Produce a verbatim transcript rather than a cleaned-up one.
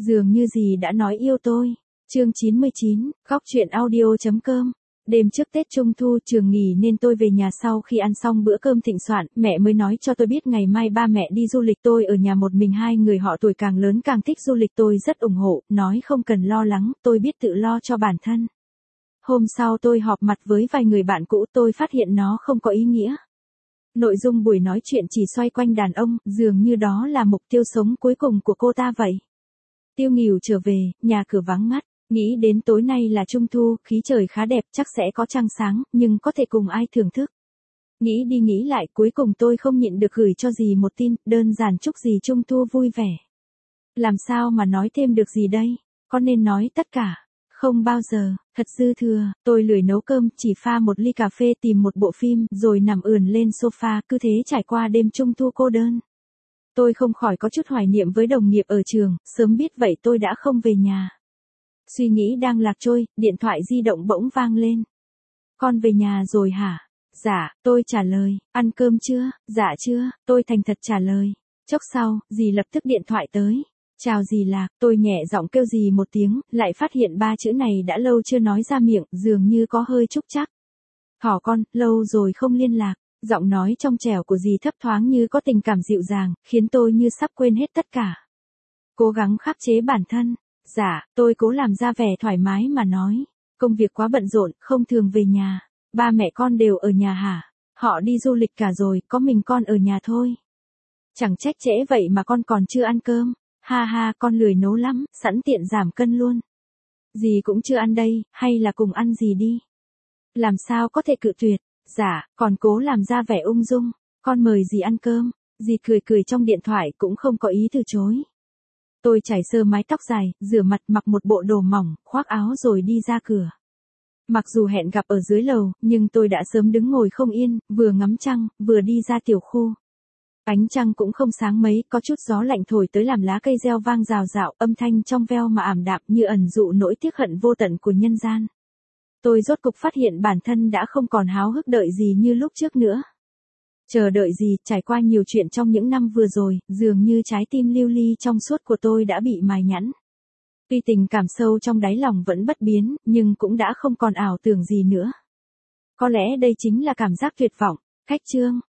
dường như gì đã nói yêu tôi. Chương chín mươi chín, góc truyện audio chấm com. Đêm trước Tết Trung Thu trường nghỉ nên tôi về nhà sau khi ăn xong bữa cơm thịnh soạn, mẹ mới nói cho tôi biết ngày mai ba mẹ đi du lịch, tôi ở nhà một mình, hai người họ tuổi càng lớn càng thích du lịch, tôi rất ủng hộ, nói không cần lo lắng, tôi biết tự lo cho bản thân. Hôm sau tôi họp mặt với vài người bạn cũ, tôi phát hiện nó không có ý nghĩa. Nội dung buổi nói chuyện chỉ xoay quanh đàn ông, dường như đó là mục tiêu sống cuối cùng của cô ta vậy. Tiêu Nghỉu trở về, nhà cửa vắng ngắt. Nghĩ đến tối nay là Trung Thu, khí trời khá đẹp, chắc sẽ có trăng sáng, nhưng có thể cùng ai thưởng thức. Nghĩ đi nghĩ lại, cuối cùng tôi không nhịn được gửi cho dì một tin, đơn giản chúc dì Trung Thu vui vẻ. Làm sao mà nói thêm được gì đây? Có nên nói tất cả? Không bao giờ, thật dư thừa, tôi lười nấu cơm, chỉ pha một ly cà phê, tìm một bộ phim, rồi nằm ườn lên sofa, cứ thế trải qua đêm Trung Thu cô đơn. Tôi không khỏi có chút hoài niệm với đồng nghiệp ở trường, sớm biết vậy tôi đã không về nhà. Suy nghĩ đang lạc trôi, điện thoại di động bỗng vang lên. Con về nhà rồi hả? Dạ, tôi trả lời. Ăn cơm chưa? Dạ chưa, tôi thành thật trả lời. Chốc sau, dì lập tức điện thoại tới. Chào dì Lạc, tôi nhẹ giọng kêu dì một tiếng, lại phát hiện ba chữ này đã lâu chưa nói ra miệng, dường như có hơi trúc trắc. Thỏ con, lâu rồi không liên lạc. Giọng nói trong trẻo của dì thấp thoáng như có tình cảm dịu dàng, khiến tôi như sắp quên hết tất cả. Cố gắng khắc chế bản thân. Dạ, tôi cố làm ra vẻ thoải mái mà nói. Công việc quá bận rộn, không thường về nhà. Ba mẹ con đều ở nhà hả? Họ đi du lịch cả rồi, có mình con ở nhà thôi. Chẳng trách trễ vậy mà con còn chưa ăn cơm. Ha ha, con lười nấu lắm, sẵn tiện giảm cân luôn. Dì cũng chưa ăn đây, hay là cùng ăn gì đi? Làm sao có thể cự tuyệt? Dạ, còn cố làm ra vẻ ung dung. Con mời dì ăn cơm. Dì cười cười trong điện thoại cũng không có ý từ chối. Tôi chải sơ mái tóc dài, rửa mặt, mặc một bộ đồ mỏng, khoác áo rồi đi ra cửa. Mặc dù hẹn gặp ở dưới lầu, nhưng tôi đã sớm đứng ngồi không yên, vừa ngắm trăng, vừa đi ra tiểu khu. Ánh trăng cũng không sáng mấy, có chút gió lạnh thổi tới làm lá cây reo vang rào rạo, âm thanh trong veo mà ảm đạm như ẩn dụ nỗi tiếc hận vô tận của nhân gian. Tôi rốt cục phát hiện bản thân đã không còn háo hức đợi gì như lúc trước nữa. Chờ đợi gì, trải qua nhiều chuyện trong những năm vừa rồi, dường như trái tim lưu ly trong suốt của tôi đã bị mài nhẵn. Tuy tình cảm sâu trong đáy lòng vẫn bất biến, nhưng cũng đã không còn ảo tưởng gì nữa. Có lẽ đây chính là cảm giác tuyệt vọng. Khách chương.